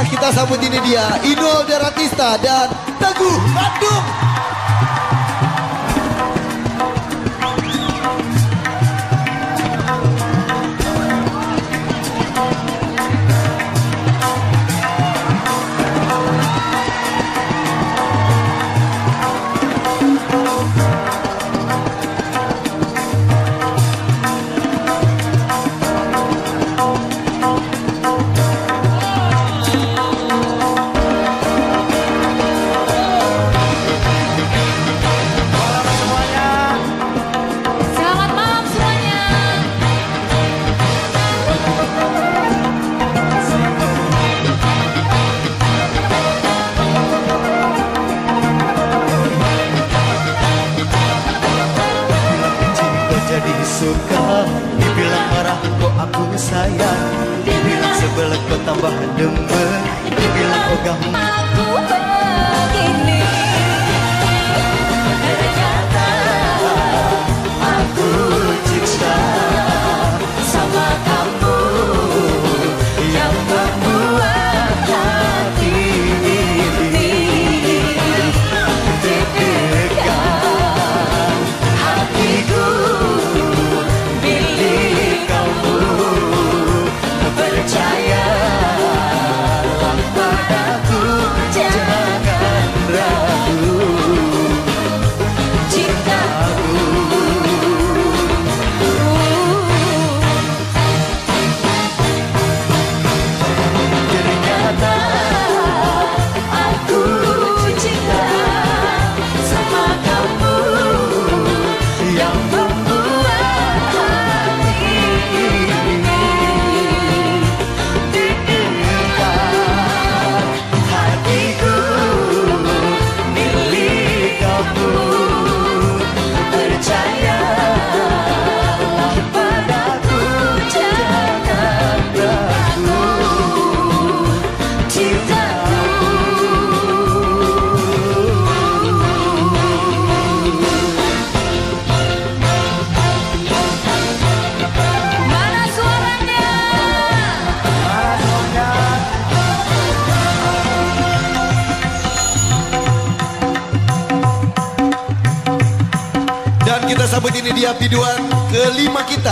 kita sambut ini dia Inul Daratista dan Teguh Bandung. Suka dibilang marah kok aku sayang, dibilang sebel kok tambah demen, dibilang ogah aku begini. Ternyata aku cinta sama kamu yang membuat hati ini deg-degan hatiku. Dan kita sambut ini dia biduan kelima kita.